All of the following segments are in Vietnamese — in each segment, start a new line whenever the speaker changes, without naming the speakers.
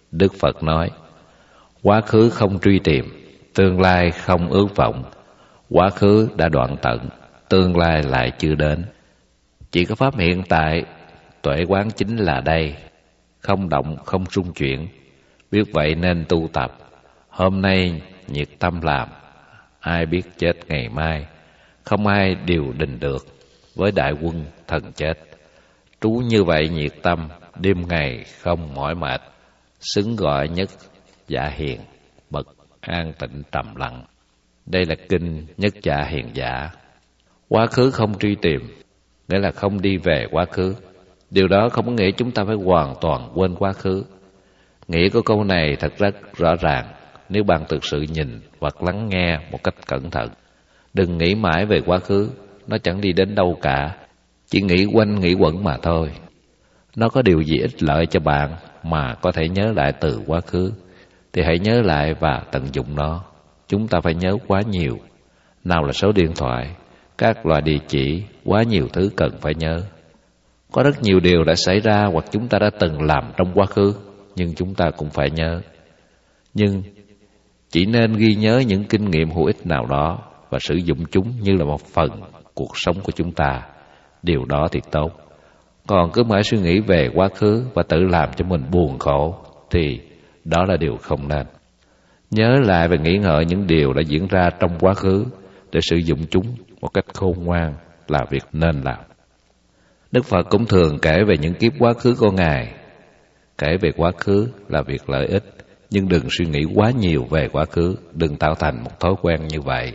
Đức Phật nói, quá khứ không truy tìm, tương lai không ước vọng. Quá khứ đã đoạn tận, tương lai lại chưa đến. Chỉ có pháp hiện tại, tuệ quán chính là đây, không động không rung chuyển. Biết vậy nên tu tập. Hôm nay nhiệt tâm làm, ai biết chết ngày mai. Không ai điều định được, với đại quân thần chết. Trú như vậy nhiệt tâm, đêm ngày không mỏi mệt. Xứng gọi nhất dạ hiền, bậc an tịnh trầm lặng. Đây là kinh Nhất Dạ Hiền Giả. Quá khứ không truy tìm, nghĩa là không đi về quá khứ. Điều đó không có nghĩa chúng ta phải hoàn toàn quên quá khứ. Nghĩa của câu này thật rất rõ ràng nếu bạn thực sự nhìn hoặc lắng nghe một cách cẩn thận. Đừng nghĩ mãi về quá khứ, nó chẳng đi đến đâu cả, chỉ nghĩ quanh nghĩ quẩn mà thôi. Nó có điều gì ích lợi cho bạn mà có thể nhớ lại từ quá khứ, thì hãy nhớ lại và tận dụng nó. Chúng ta phải nhớ quá nhiều. Nào là số điện thoại, các loại địa chỉ, quá nhiều thứ cần phải nhớ. Có rất nhiều điều đã xảy ra hoặc chúng ta đã từng làm trong quá khứ, nhưng chúng ta cũng phải nhớ. Nhưng chỉ nên ghi nhớ những kinh nghiệm hữu ích nào đó và sử dụng chúng như là một phần cuộc sống của chúng ta. Điều đó thì tốt. Còn cứ mãi suy nghĩ về quá khứ và tự làm cho mình buồn khổ thì đó là điều không nên. Nhớ lại và nghĩ ngợi những điều đã diễn ra trong quá khứ để sử dụng chúng một cách khôn ngoan là việc nên làm. Đức Phật cũng thường kể về những kiếp quá khứ của Ngài. Kể về quá khứ là việc lợi ích, nhưng đừng suy nghĩ quá nhiều về quá khứ, đừng tạo thành một thói quen như vậy.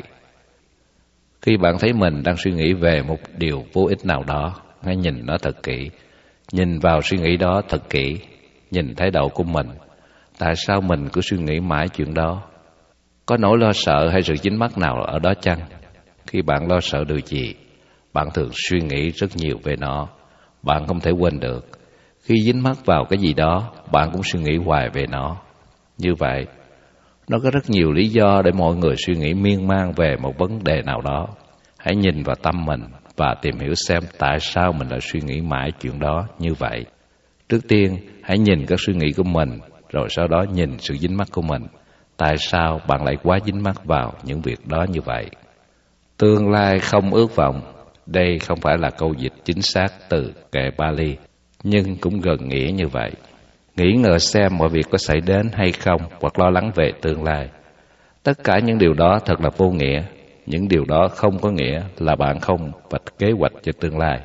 Khi bạn thấy mình đang suy nghĩ về một điều vô ích nào đó, hãy nhìn nó thật kỹ. Nhìn vào suy nghĩ đó thật kỹ, nhìn thái độ của mình. Tại sao mình cứ suy nghĩ mãi chuyện đó? Có nỗi lo sợ hay sự dính mắc nào ở đó chăng? Khi bạn lo sợ điều gì, bạn thường suy nghĩ rất nhiều về nó. Bạn không thể quên được. Khi dính mắc vào cái gì đó, bạn cũng suy nghĩ hoài về nó. Như vậy, nó có rất nhiều lý do để mọi người suy nghĩ miên man về một vấn đề nào đó. Hãy nhìn vào tâm mình và tìm hiểu xem tại sao mình lại suy nghĩ mãi chuyện đó như vậy. Trước tiên, hãy nhìn các suy nghĩ của mình, rồi sau đó nhìn sự dính mắc của mình. Tại sao bạn lại quá dính mắc vào những việc đó như vậy? Tương lai không ước vọng. Đây không phải là câu dịch chính xác từ kệ Pali, nhưng cũng gần nghĩa như vậy. Nghĩ ngợi xem mọi việc có xảy đến hay không, hoặc lo lắng về tương lai. Tất cả những điều đó thật là vô nghĩa. Những điều đó không có nghĩa là bạn không vạch kế hoạch cho tương lai.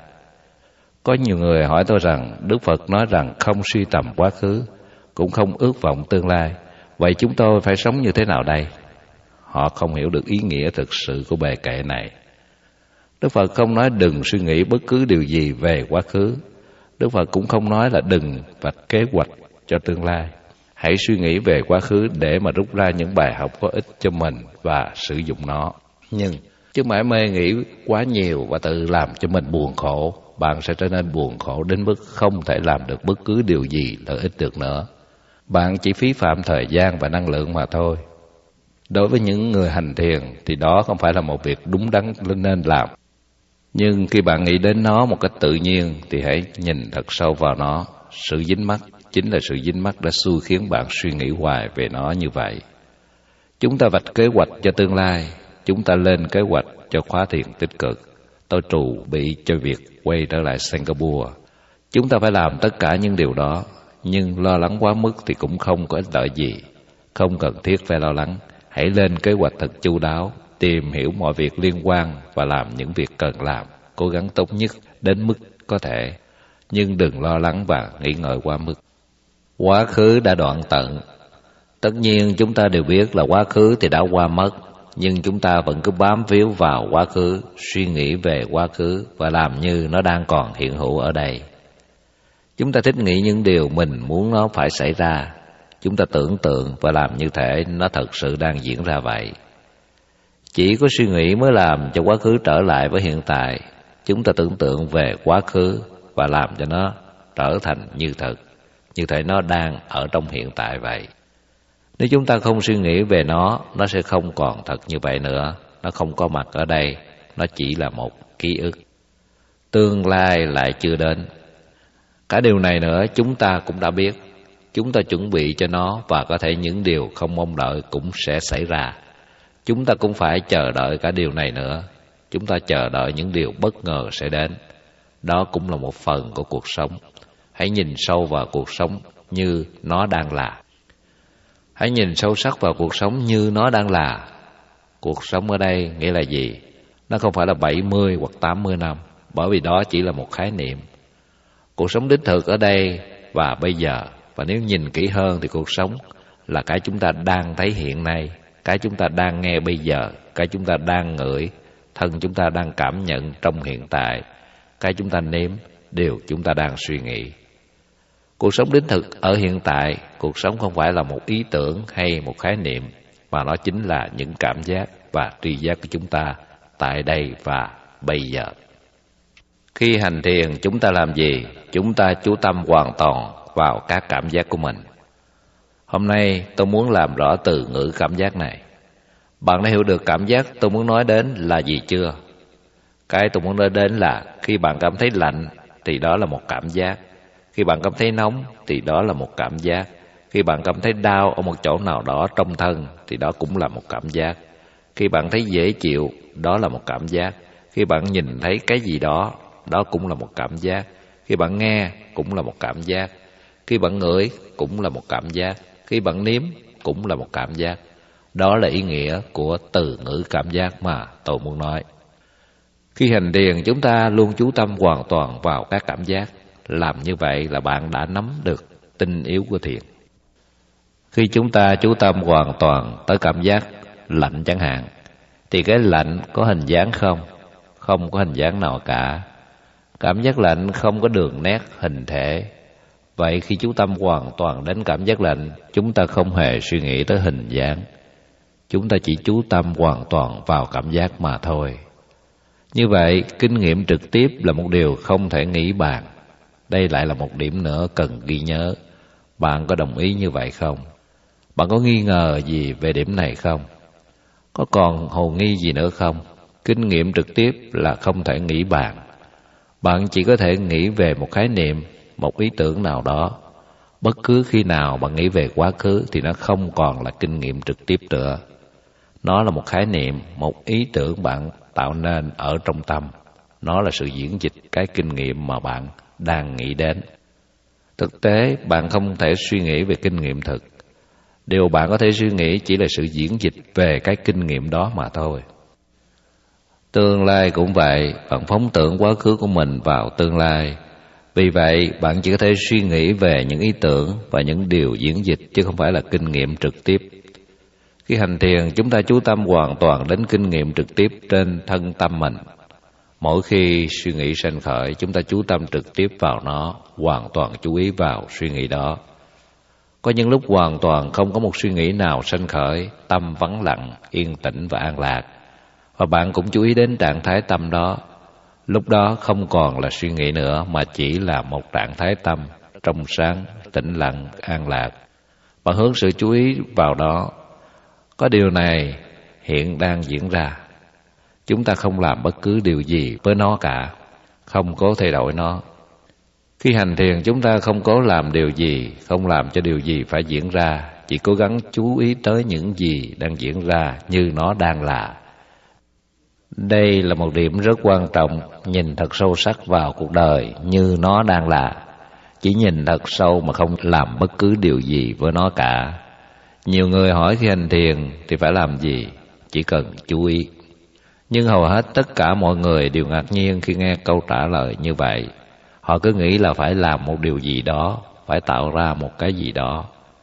Có nhiều người hỏi tôi rằng Đức Phật nói rằng không suy tầm quá khứ, cũng không ước vọng tương lai. Vậy chúng tôi phải sống như thế nào đây? Họ không hiểu được ý nghĩa thực sự của bài kệ này. Đức Phật không nói đừng suy nghĩ bất cứ điều gì về quá khứ. Đức Phật cũng không nói là đừng vạch kế hoạch cho tương lai. Hãy suy nghĩ về quá khứ để mà rút ra những bài học có ích cho mình và sử dụng nó. Nhưng chứ mãi mê nghĩ quá nhiều và tự làm cho mình buồn khổ, bạn sẽ trở nên buồn khổ đến mức không thể làm được bất cứ điều gì lợi ích được nữa. Bạn chỉ phí phạm thời gian và năng lượng mà thôi. Đối với những người hành thiền thì đó không phải là một việc đúng đắn nên làm. Nhưng khi bạn nghĩ đến nó một cách tự nhiên thì hãy nhìn thật sâu vào nó. Sự dính mắc chính là sự dính mắc đã xui khiến bạn suy nghĩ hoài về nó như vậy. Chúng ta vạch kế hoạch cho tương lai. Chúng ta lên kế hoạch cho khóa thiền tích cực. Tôi trù bị cho việc quay trở lại Singapore. Chúng ta phải làm tất cả những điều đó. Nhưng lo lắng quá mức thì cũng không có ích lợi gì. Không cần thiết phải lo lắng. Hãy lên kế hoạch thật chu đáo, tìm hiểu mọi việc liên quan và làm những việc cần làm, cố gắng tốt nhất đến mức có thể. Nhưng đừng lo lắng và nghĩ ngợi quá mức. Quá khứ đã đoạn tận. Tất nhiên chúng ta đều biết là quá khứ thì đã qua mất, nhưng chúng ta vẫn cứ bám víu vào quá khứ, suy nghĩ về quá khứ và làm như nó đang còn hiện hữu ở đây. Chúng ta thích nghĩ những điều mình muốn nó phải xảy ra. Chúng ta tưởng tượng và làm như thể nó thật sự đang diễn ra vậy. Chỉ có suy nghĩ mới làm cho quá khứ trở lại với hiện tại. Chúng ta tưởng tượng về quá khứ và làm cho nó trở thành như thật, như thể nó đang ở trong hiện tại vậy. Nếu chúng ta không suy nghĩ về nó sẽ không còn thật như vậy nữa. Nó không có mặt ở đây, nó chỉ là một ký ức. Tương lai lại chưa đến. Cả điều này nữa chúng ta cũng đã biết. Chúng ta chuẩn bị cho nó và có thể những điều không mong đợi cũng sẽ xảy ra. Chúng ta cũng phải chờ đợi cả điều này nữa. Chúng ta chờ đợi những điều bất ngờ sẽ đến. Đó cũng là một phần của cuộc sống. Hãy nhìn sâu vào cuộc sống như nó đang là. Hãy nhìn sâu sắc vào cuộc sống như nó đang là. Cuộc sống ở đây nghĩa là gì? Nó không phải là 70 hoặc 80 năm, bởi vì đó chỉ là một khái niệm. Cuộc sống đích thực ở đây và bây giờ. Và nếu nhìn kỹ hơn thì cuộc sống là cái chúng ta đang thấy hiện nay, cái chúng ta đang nghe bây giờ, cái chúng ta đang ngửi, thân chúng ta đang cảm nhận trong hiện tại, cái chúng ta nếm, điều chúng ta đang suy nghĩ. Cuộc sống đích thực ở hiện tại, cuộc sống không phải là một ý tưởng hay một khái niệm, mà nó chính là những cảm giác và tri giác của chúng ta tại đây và bây giờ. Khi hành thiền chúng ta làm gì? Chúng ta chú tâm hoàn toàn vào các cảm giác của mình. Hôm nay tôi muốn làm rõ từ ngữ cảm giác này. Bạn đã hiểu được cảm giác tôi muốn nói đến là gì chưa? Cái tôi muốn nói đến là khi bạn cảm thấy lạnh thì đó là một cảm giác. Khi bạn cảm thấy nóng thì đó là một cảm giác. Khi bạn cảm thấy đau ở một chỗ nào đó trong thân thì đó cũng là một cảm giác. Khi bạn thấy dễ chịu, đó là một cảm giác. Khi bạn nhìn thấy cái gì đó, đó cũng là một cảm giác. Khi bạn nghe cũng là một cảm giác. Khi bạn ngửi cũng là một cảm giác. Khi bạn nếm cũng là một cảm giác. Đó là ý nghĩa của từ ngữ cảm giác mà tôi muốn nói. Khi hành thiền chúng ta luôn chú tâm hoàn toàn vào các cảm giác. Làm như vậy là bạn đã nắm được tinh yếu của thiền. Khi chúng ta chú tâm hoàn toàn tới cảm giác lạnh chẳng hạn, thì cái lạnh có hình dáng không? Không có hình dáng nào cả. Cảm giác lạnh không có đường nét hình thể. Vậy khi chú tâm hoàn toàn đến cảm giác lạnh, chúng ta không hề suy nghĩ tới hình dáng. Chúng ta chỉ chú tâm hoàn toàn vào cảm giác mà thôi. Như vậy, kinh nghiệm trực tiếp là một điều không thể nghĩ bàn. Đây lại là một điểm nữa cần ghi nhớ. Bạn có đồng ý như vậy không? Bạn có nghi ngờ gì về điểm này không? Có còn hồ nghi gì nữa không? Kinh nghiệm trực tiếp là không thể nghĩ bàn. Bạn chỉ có thể nghĩ về một khái niệm, một ý tưởng nào đó. Bất cứ khi nào bạn nghĩ về quá khứ thì nó không còn là kinh nghiệm trực tiếp nữa. Nó là một khái niệm, một ý tưởng bạn tạo nên ở trong tâm. Nó là sự diễn dịch cái kinh nghiệm mà bạn đang nghĩ đến. Thực tế, bạn không thể suy nghĩ về kinh nghiệm thực. Điều bạn có thể suy nghĩ chỉ là sự diễn dịch về cái kinh nghiệm đó mà thôi. Tương lai cũng vậy, bạn phóng tưởng quá khứ của mình vào tương lai. Vì vậy, bạn chỉ có thể suy nghĩ về những ý tưởng và những điều diễn dịch chứ không phải là kinh nghiệm trực tiếp. Khi hành thiền, chúng ta chú tâm hoàn toàn đến kinh nghiệm trực tiếp trên thân tâm mình. Mỗi khi suy nghĩ sanh khởi, chúng ta chú tâm trực tiếp vào nó, hoàn toàn chú ý vào suy nghĩ đó. Có những lúc hoàn toàn không có một suy nghĩ nào sanh khởi, tâm vắng lặng, yên tĩnh và an lạc. Và bạn cũng chú ý đến trạng thái tâm đó. Lúc đó không còn là suy nghĩ nữa mà chỉ là một trạng thái tâm trong sáng, tĩnh lặng, an lạc. Bạn hướng sự chú ý vào đó. Có điều này hiện đang diễn ra. Chúng ta không làm bất cứ điều gì với nó cả, không cố thay đổi nó. Khi hành thiền chúng ta không cố làm điều gì, không làm cho điều gì phải diễn ra, chỉ cố gắng chú ý tới những gì đang diễn ra như nó đang là. Đây là một điểm rất quan trọng, nhìn thật sâu sắc vào cuộc đời như nó đang là. Chỉ nhìn thật sâu mà không làm bất cứ điều gì với nó cả. Nhiều người hỏi khi hành thiền thì phải làm gì? Chỉ cần chú ý. Nhưng hầu hết tất cả mọi người đều ngạc nhiên khi nghe câu trả lời như vậy. Họ cứ nghĩ là phải làm một điều gì đó, phải tạo ra một cái gì đó.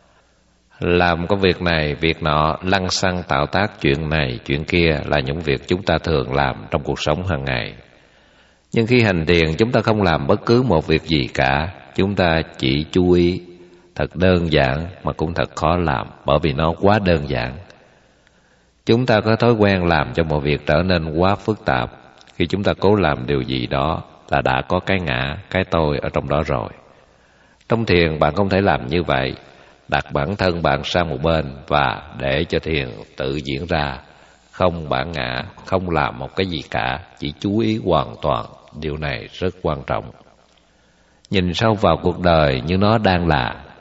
Làm công việc này, việc nọ, lăng xăng tạo tác chuyện này, chuyện kia là những việc chúng ta thường làm trong cuộc sống hàng ngày. Nhưng khi hành thiền chúng ta không làm bất cứ một việc gì cả, chúng ta chỉ chú ý. Thật đơn giản mà cũng thật khó làm bởi vì nó quá đơn giản. Chúng ta có thói quen làm cho mọi việc trở nên quá phức tạp. Khi chúng ta cố làm điều gì đó là đã có cái ngã, cái tôi ở trong đó rồi. Trong thiền bạn không thể làm như vậy. Đặt bản thân bạn sang một bên và để cho thiền tự diễn ra. Không bản ngã, không làm một cái gì cả, chỉ chú ý hoàn toàn. Điều này rất quan trọng. Nhìn sâu vào cuộc đời như nó đang là.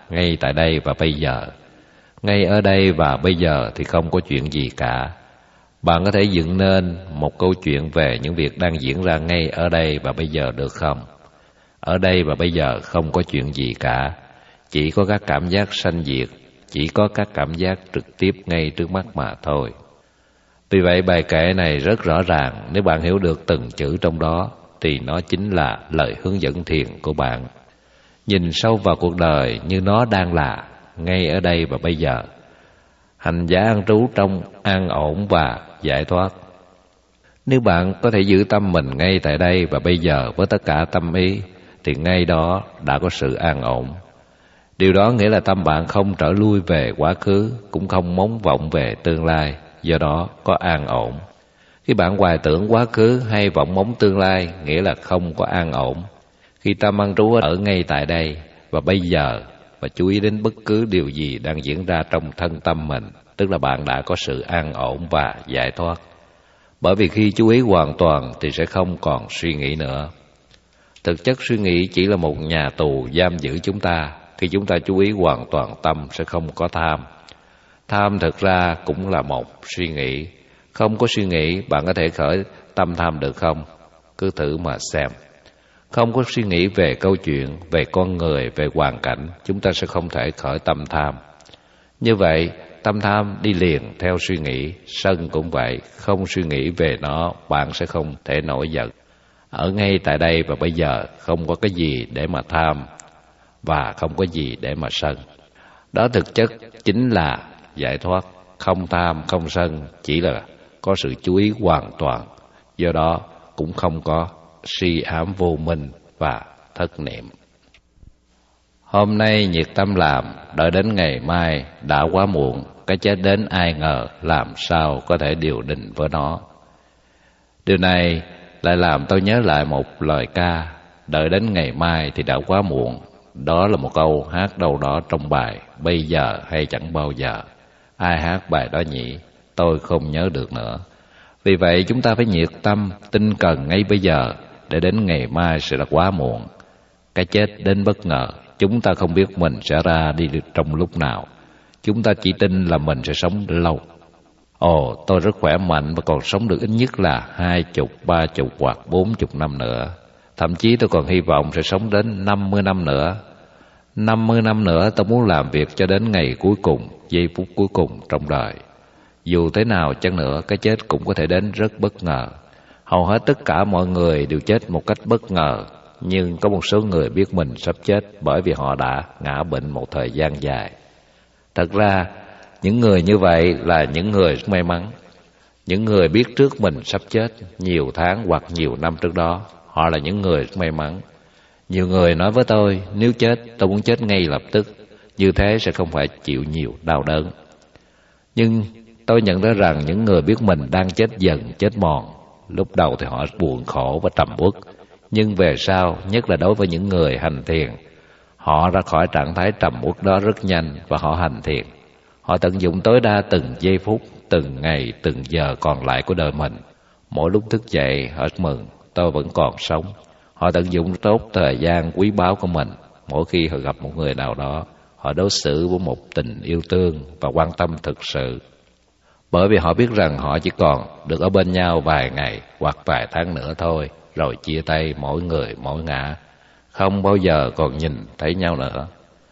ngay tại đây và bây giờ. Ngay ở đây và bây giờ thì không có chuyện gì cả. Bạn có thể dựng nên một câu chuyện về những việc đang diễn ra ngay ở đây và bây giờ được không? Ở đây và bây giờ không có chuyện gì cả. Chỉ có các cảm giác sanh diệt, chỉ có các cảm giác trực tiếp ngay trước mắt mà thôi. Vì vậy bài kệ này rất rõ ràng, nếu bạn hiểu được từng chữ trong đó thì nó chính là lời hướng dẫn thiền của bạn. Nhìn sâu vào cuộc đời như nó đang là, ngay ở đây và bây giờ. Hành giả an trú trong an ổn và giải thoát. Nếu bạn có thể giữ tâm mình ngay tại đây và bây giờ với tất cả tâm ý, thì ngay đó đã có sự an ổn. Điều đó nghĩa là tâm bạn không trở lui về quá khứ, cũng không mong vọng về tương lai, do đó có an ổn. Khi bạn hoài tưởng quá khứ hay vọng mong tương lai, nghĩa là không có an ổn. Khi tâm an trú ở ngay tại đây và bây giờ và chú ý đến bất cứ điều gì đang diễn ra trong thân tâm mình, tức là bạn đã có sự an ổn và giải thoát. Bởi vì khi chú ý hoàn toàn thì sẽ không còn suy nghĩ nữa. Thực chất suy nghĩ chỉ là một nhà tù giam giữ chúng ta. Khi chúng ta chú ý hoàn toàn tâm sẽ không có tham. Tham thực ra cũng là một suy nghĩ. Không có suy nghĩ bạn có thể khởi tâm tham được không? Cứ thử mà xem. Không có suy nghĩ về câu chuyện, về con người, về hoàn cảnh, chúng ta sẽ không thể khởi tâm tham. Như vậy, tâm tham đi liền theo suy nghĩ, sân cũng vậy, không suy nghĩ về nó, bạn sẽ không thể nổi giận. Ở ngay tại đây và bây giờ, không có cái gì để mà tham và không có gì để mà sân. Đó thực chất chính là giải thoát, không tham, không sân, chỉ là có sự chú ý hoàn toàn. Do đó cũng không có si ám vô minh và thất niệm. Hôm nay nhiệt tâm làm, đợi đến ngày mai đã quá muộn. Cái chết đến ai ngờ, làm sao có thể điều định với nó. Điều này lại làm tôi nhớ lại một lời ca, đợi đến ngày mai thì đã quá muộn. Đó là một câu hát đâu đó trong bài Bây giờ hay chẳng bao giờ. Ai hát bài đó nhỉ? Tôi không nhớ được nữa. Vì vậy chúng ta phải nhiệt tâm, tinh cần ngay bây giờ, để đến ngày mai sẽ là quá muộn. Cái chết đến bất ngờ, chúng ta không biết mình sẽ ra đi trong lúc nào. Chúng ta chỉ tin là mình sẽ sống lâu. Ồ, tôi rất khỏe mạnh và còn sống được ít nhất là 20, 30 hoặc 40 năm nữa. Thậm chí tôi còn hy vọng sẽ sống đến 50 năm nữa. 50 năm nữa tôi muốn làm việc cho đến ngày cuối cùng, giây phút cuối cùng trong đời. Dù thế nào chăng nữa, cái chết cũng có thể đến rất bất ngờ. Hầu hết tất cả mọi người đều chết một cách bất ngờ, nhưng có một số người biết mình sắp chết bởi vì họ đã ngã bệnh một thời gian dài. Thật ra, những người như vậy là những người may mắn. Những người biết trước mình sắp chết nhiều tháng hoặc nhiều năm trước đó, họ là những người may mắn. Nhiều người nói với tôi, nếu chết, tôi muốn chết ngay lập tức, như thế sẽ không phải chịu nhiều đau đớn. Nhưng tôi nhận ra rằng những người biết mình đang chết dần, chết mòn, lúc đầu thì họ buồn khổ và trầm uất, nhưng về sau, nhất là đối với những người hành thiền, họ ra khỏi trạng thái trầm uất đó rất nhanh và họ hành thiền. Họ tận dụng tối đa từng giây phút, từng ngày, từng giờ còn lại của đời mình. Mỗi lúc thức dậy, họ mừng, tôi vẫn còn sống. Họ tận dụng tốt thời gian quý báu của mình. Mỗi khi họ gặp một người nào đó, họ đối xử với một tình yêu thương và quan tâm thực sự. Bởi vì họ biết rằng họ chỉ còn được ở bên nhau vài ngày hoặc vài tháng nữa thôi, rồi chia tay mỗi người mỗi ngả, không bao giờ còn nhìn thấy nhau nữa.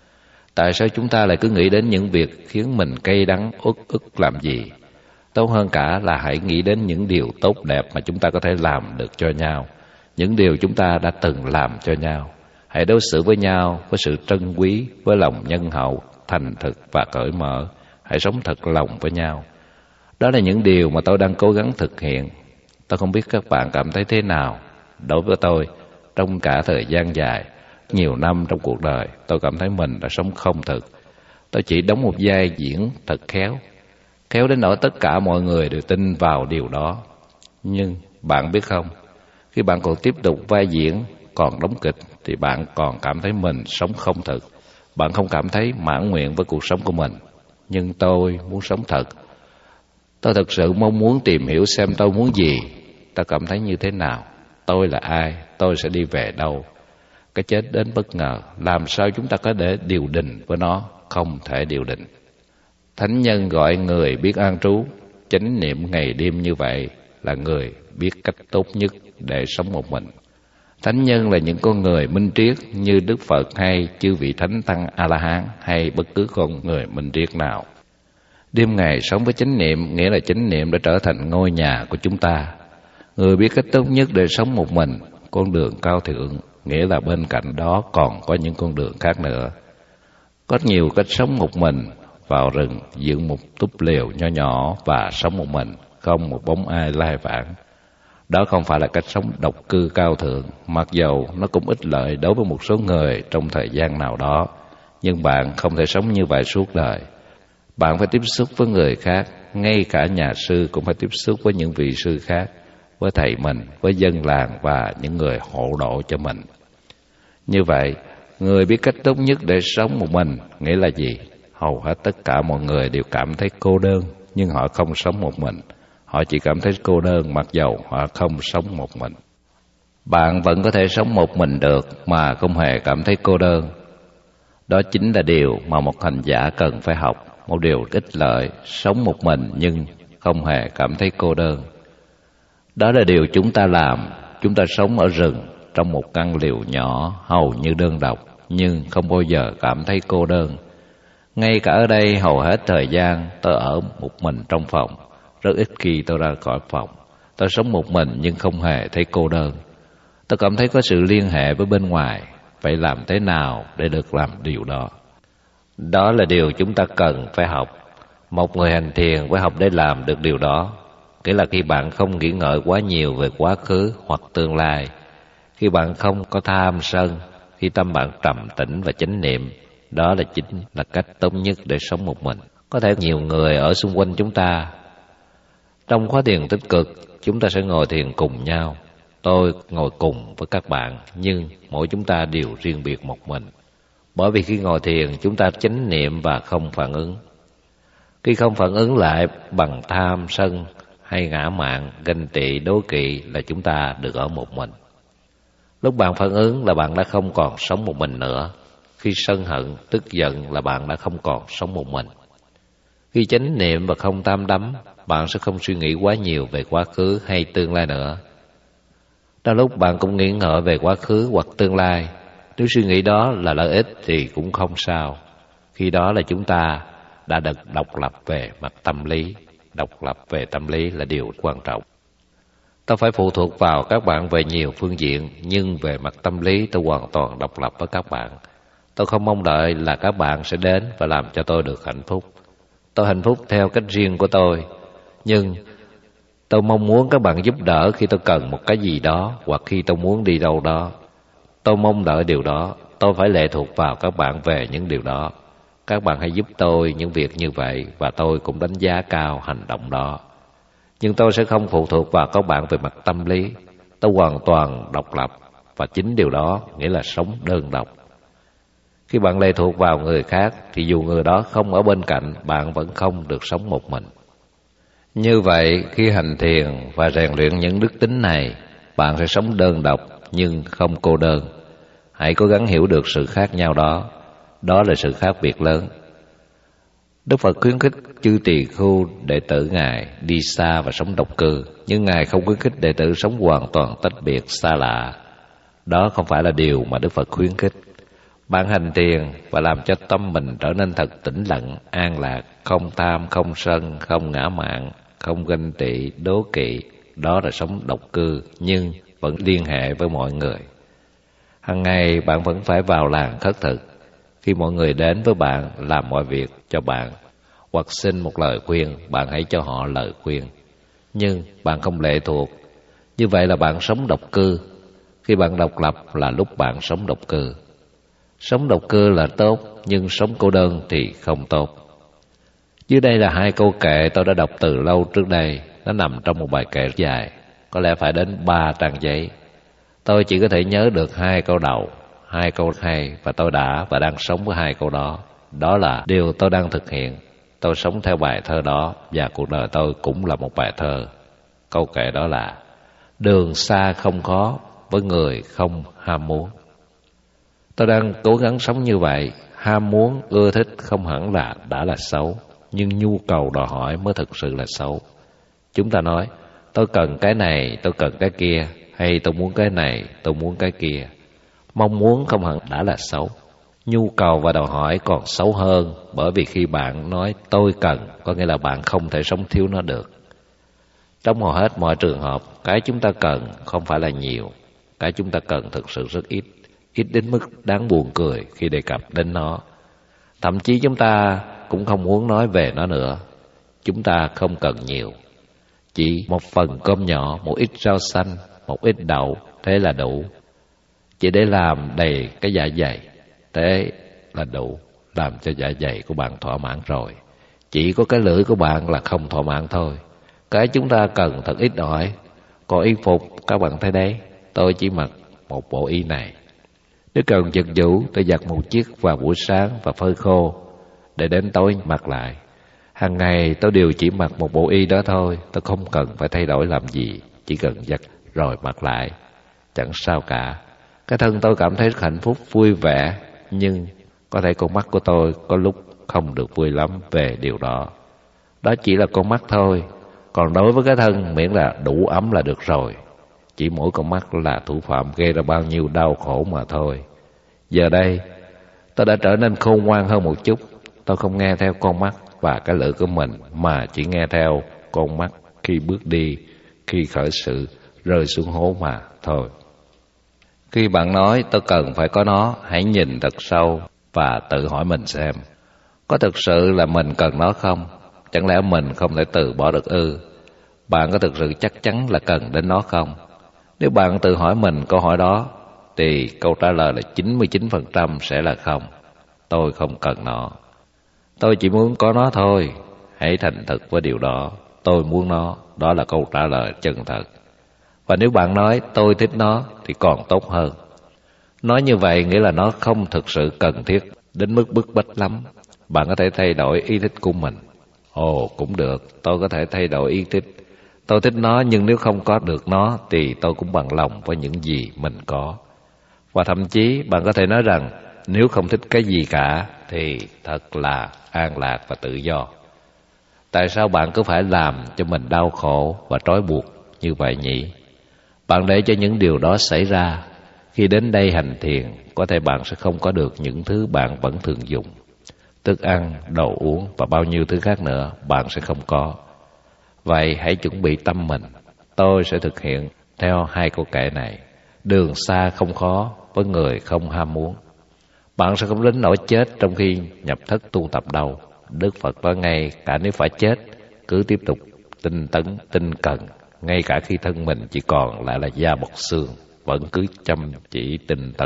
Tại sao chúng ta lại cứ nghĩ đến những việc khiến mình cay đắng uất ức làm gì? Tốt hơn cả là hãy nghĩ đến những điều tốt đẹp mà chúng ta có thể làm được cho nhau, những điều chúng ta đã từng làm cho nhau. Hãy đối xử với nhau với sự trân quý, với lòng nhân hậu, thành thực và cởi mở. Hãy sống thật lòng với nhau. Đó là những điều mà tôi đang cố gắng thực hiện. Tôi không biết các bạn cảm thấy thế nào. Đối với tôi, trong cả thời gian dài, nhiều năm trong cuộc đời, tôi cảm thấy mình đã sống không thực. Tôi chỉ đóng một vai diễn thật khéo. Khéo đến nỗi tất cả mọi người đều tin vào điều đó. Nhưng bạn biết không, khi bạn còn tiếp tục vai diễn, còn đóng kịch, thì bạn còn cảm thấy mình sống không thực. Bạn không cảm thấy mãn nguyện với cuộc sống của mình. Nhưng tôi muốn sống thật. Tôi thực sự mong muốn tìm hiểu xem tôi muốn gì, tôi cảm thấy như thế nào, tôi là ai, tôi sẽ đi về đâu. Cái chết đến bất ngờ, làm sao chúng ta có thể điều đình với nó? Không thể điều đình. Thánh nhân gọi người biết an trú, chánh niệm ngày đêm như vậy là người biết cách tốt nhất để sống một mình. Thánh nhân là những con người minh triết như Đức Phật hay chư vị Thánh Tăng A-la-hán hay bất cứ con người minh triết nào. Đêm ngày sống với chánh niệm, nghĩa là chánh niệm đã trở thành ngôi nhà của chúng ta. Người biết cách tốt nhất để sống một mình, con đường cao thượng, nghĩa là bên cạnh đó còn có những con đường khác nữa. Có nhiều cách sống một mình, vào rừng, dựng một túp lều nho nhỏ và sống một mình, không một bóng ai lai vãng. Đó không phải là cách sống độc cư cao thượng, mặc dầu nó cũng ích lợi đối với một số người trong thời gian nào đó. Nhưng bạn không thể sống như vậy suốt đời. Bạn phải tiếp xúc với người khác, ngay cả nhà sư cũng phải tiếp xúc với những vị sư khác, với thầy mình, với dân làng và những người hộ độ cho mình. Như vậy, người biết cách tốt nhất để sống một mình nghĩa là gì? Hầu hết tất cả mọi người đều cảm thấy cô đơn, nhưng họ không sống một mình. Họ chỉ cảm thấy cô đơn mặc dầu họ không sống một mình. Bạn vẫn có thể sống một mình được mà không hề cảm thấy cô đơn. Đó chính là điều mà một hành giả cần phải học, một điều ích lợi, sống một mình nhưng không hề cảm thấy cô đơn. Đó là điều chúng ta làm. Chúng ta sống ở rừng, trong một căn lều nhỏ, hầu như đơn độc, nhưng không bao giờ cảm thấy cô đơn. Ngay cả ở đây, hầu hết thời gian tôi ở một mình trong phòng. Rất ít khi tôi ra khỏi phòng. Tôi sống một mình nhưng không hề thấy cô đơn. Tôi cảm thấy có sự liên hệ với bên ngoài. Vậy làm thế nào để được làm điều đó? Đó là điều chúng ta cần phải học. Một người hành thiền phải học để làm được điều đó. Nghĩa là khi bạn không nghĩ ngợi quá nhiều về quá khứ hoặc tương lai, khi bạn không có tham sân, khi tâm bạn trầm tĩnh và chánh niệm, đó là chính là cách tốt nhất để sống một mình. Có thể nhiều người ở xung quanh chúng ta. Trong khóa thiền tích cực, chúng ta sẽ ngồi thiền cùng nhau. Tôi ngồi cùng với các bạn, nhưng mỗi chúng ta đều riêng biệt một mình. Bởi vì khi ngồi thiền, chúng ta chánh niệm và không phản ứng. Khi không phản ứng lại bằng tham, sân hay ngã mạn, ganh tị, đố kỵ là chúng ta được ở một mình. Lúc bạn phản ứng là bạn đã không còn sống một mình nữa. Khi sân hận, tức giận là bạn đã không còn sống một mình. Khi chánh niệm và không tham đắm, bạn sẽ không suy nghĩ quá nhiều về quá khứ hay tương lai nữa. Đôi lúc bạn cũng nghĩ ngợi về quá khứ hoặc tương lai. Nếu suy nghĩ đó là lợi ích thì cũng không sao. Khi đó là chúng ta đã được độc lập về mặt tâm lý. Độc lập về tâm lý là điều quan trọng. Tôi phải phụ thuộc vào các bạn về nhiều phương diện, nhưng về mặt tâm lý tôi hoàn toàn độc lập với các bạn. Tôi không mong đợi là các bạn sẽ đến và làm cho tôi được hạnh phúc. Tôi hạnh phúc theo cách riêng của tôi, nhưng tôi mong muốn các bạn giúp đỡ khi tôi cần một cái gì đó hoặc khi tôi muốn đi đâu đó. Tôi mong đợi điều đó, tôi phải lệ thuộc vào các bạn về những điều đó. Các bạn hãy giúp tôi những việc như vậy và tôi cũng đánh giá cao hành động đó. Nhưng tôi sẽ không phụ thuộc vào các bạn về mặt tâm lý. Tôi hoàn toàn độc lập và chính điều đó nghĩa là sống đơn độc. Khi bạn lệ thuộc vào người khác thì dù người đó không ở bên cạnh, bạn vẫn không được sống một mình. Như vậy, khi hành thiền và rèn luyện những đức tính này, bạn sẽ sống đơn độc nhưng không cô đơn. Hãy cố gắng hiểu được sự khác nhau đó. Đó là sự khác biệt lớn. Đức Phật khuyến khích chư tỳ khưu đệ tử Ngài đi xa và sống độc cư, nhưng Ngài không khuyến khích đệ tử sống hoàn toàn tách biệt xa lạ. Đó không phải là điều mà Đức Phật khuyến khích. Bạn hành thiền và làm cho tâm mình trở nên thật tĩnh lặng, an lạc, không tham, không sân, không ngã mạn, không ganh tị, đố kỵ. Đó là sống độc cư nhưng vẫn liên hệ với mọi người. Hằng ngày bạn vẫn phải vào làng khất thực. Khi mọi người đến với bạn làm mọi việc cho bạn hoặc xin một lời khuyên, bạn hãy cho họ lời khuyên. Nhưng bạn không lệ thuộc. Như vậy là bạn sống độc cư. Khi bạn độc lập là lúc bạn sống độc cư. Sống độc cư là tốt, nhưng sống cô đơn thì không tốt. Dưới đây là 2 câu kệ tôi đã đọc từ lâu trước đây. Nó nằm trong một bài kệ dài, có lẽ phải đến 3 trang giấy. Tôi chỉ có thể nhớ được 2 câu đầu, 2 câu hay, và tôi đã và đang sống với 2 câu đó. Đó là điều tôi đang thực hiện. Tôi sống theo bài thơ đó, và cuộc đời tôi cũng là một bài thơ. Câu kệ đó là: đường xa không khó với người không ham muốn. Tôi đang cố gắng sống như vậy. Ham muốn, ưa thích không hẳn là đã là xấu, nhưng nhu cầu đòi hỏi mới thực sự là xấu. Chúng ta nói, tôi cần cái này, tôi cần cái kia, hay tôi muốn cái này, tôi muốn cái kia. Mong muốn không hẳn đã là xấu. Nhu cầu và đòi hỏi còn xấu hơn, bởi vì khi bạn nói tôi cần, có nghĩa là bạn không thể sống thiếu nó được. Trong hầu hết mọi trường hợp, cái chúng ta cần không phải là nhiều, cái chúng ta cần thực sự rất ít, ít đến mức đáng buồn cười khi đề cập đến nó. Thậm chí chúng ta cũng không muốn nói về nó nữa. Chúng ta không cần nhiều, chỉ một phần cơm nhỏ, một ít rau xanh, một ít đậu, thế là đủ. Chỉ để làm đầy cái dạ dày, thế là đủ, làm cho dạ dày của bạn thỏa mãn rồi. Chỉ có cái lưỡi của bạn là không thỏa mãn thôi. Cái chúng ta cần thật ít ỏi. Còn y phục, các bạn thấy đấy, tôi chỉ mặc một bộ y này. Nếu cần giặt giũ, tôi giặt một chiếc vào buổi sáng và phơi khô, để đến tối mặc lại. Hàng ngày tôi đều chỉ mặc một bộ y đó thôi. Tôi không cần phải thay đổi làm gì, chỉ cần giặt rồi mặc lại, chẳng sao cả. Cái thân tôi cảm thấy rất hạnh phúc, vui vẻ. Nhưng có thể con mắt của tôi có lúc không được vui lắm về điều đó. Đó chỉ là con mắt thôi. Còn đối với cái thân, miễn là đủ ấm là được rồi. Chỉ mỗi con mắt là thủ phạm gây ra bao nhiêu đau khổ mà thôi. Giờ đây tôi đã trở nên khôn ngoan hơn một chút. Tôi không nghe theo con mắt và cái lưỡi của mình, mà chỉ nghe theo con mắt khi bước đi, khi khởi sự, rơi xuống hố mà thôi. Khi bạn nói tôi cần phải có nó, hãy nhìn thật sâu và tự hỏi mình xem, có thực sự là mình cần nó không? Chẳng lẽ mình không thể từ bỏ được ư? Bạn có thực sự chắc chắn là cần đến nó không? Nếu bạn tự hỏi mình câu hỏi đó, thì câu trả lời là 99% sẽ là không. Tôi không cần nó. Tôi chỉ muốn có nó thôi. Hãy thành thật với điều đó. Tôi muốn nó. Đó là câu trả lời chân thật. Và nếu bạn nói tôi thích nó thì còn tốt hơn. Nói như vậy nghĩa là nó không thực sự cần thiết đến mức bức bách lắm. Bạn có thể thay đổi ý thích của mình. Ồ, cũng được. Tôi có thể thay đổi ý thích. Tôi thích nó, nhưng nếu không có được nó thì tôi cũng bằng lòng với những gì mình có. Và thậm chí bạn có thể nói rằng nếu không thích cái gì cả thì thật là an lạc và tự do. Tại sao bạn cứ phải làm cho mình đau khổ và trói buộc như vậy nhỉ? Bạn để cho những điều đó xảy ra. Khi đến đây hành thiền, có thể bạn sẽ không có được những thứ bạn vẫn thường dùng. Thức ăn, đồ uống và bao nhiêu thứ khác nữa bạn sẽ không có. Vậy hãy chuẩn bị tâm mình. Tôi sẽ thực hiện theo hai câu kệ này. Đường xa không khó với người không ham muốn. Bạn sẽ không đến nỗi chết trong khi nhập thất tu tập đâu. Đức Phật nói ngay, cả nếu phải chết, cứ tiếp tục tinh tấn, tinh cần. Ngay cả khi thân mình chỉ còn lại là da bọc xương, vẫn cứ chăm chỉ tinh tấn.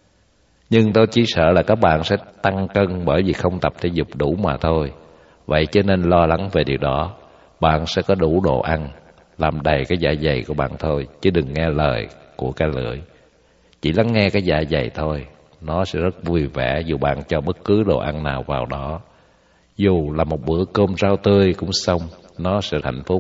Nhưng tôi chỉ sợ là các bạn sẽ tăng cân bởi vì không tập thể dục đủ mà thôi. Vậy cho nên lo lắng về điều đó. Bạn sẽ có đủ đồ ăn, làm đầy cái dạ dày của bạn thôi, chứ đừng nghe lời của cái lưỡi. Chỉ lắng nghe cái dạ dày thôi. Nó sẽ rất vui vẻ dù bạn cho bất cứ đồ ăn nào vào đó. Dù là một bữa cơm rau tươi cũng xong, nó sẽ hạnh phúc.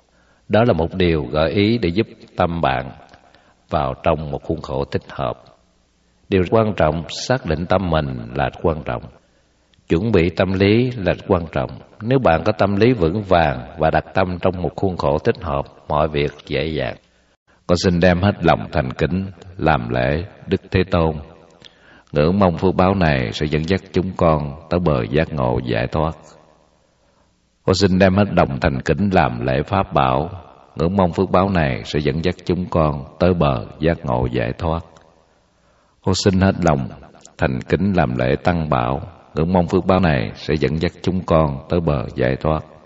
Đó là một điều gợi ý để giúp tâm bạn vào trong một khuôn khổ thích hợp. Điều quan trọng, xác định tâm mình là quan trọng. Chuẩn bị tâm lý là quan trọng. Nếu bạn có tâm lý vững vàng và đặt tâm trong một khuôn khổ thích hợp, mọi việc dễ dàng. Con xin đem hết lòng thành kính làm lễ Đức Thế Tôn. Ngưỡng mong phước báo này sẽ dẫn dắt chúng con tới bờ giác ngộ giải thoát. Con xin đem hết lòng thành kính làm lễ Pháp Bảo. Ngưỡng mong phước báo này sẽ dẫn dắt chúng con tới bờ giác ngộ giải thoát. Con xin hết lòng thành kính làm lễ Tăng Bảo. Ngưỡng mong phước báo này sẽ dẫn dắt chúng con tới bờ giải thoát.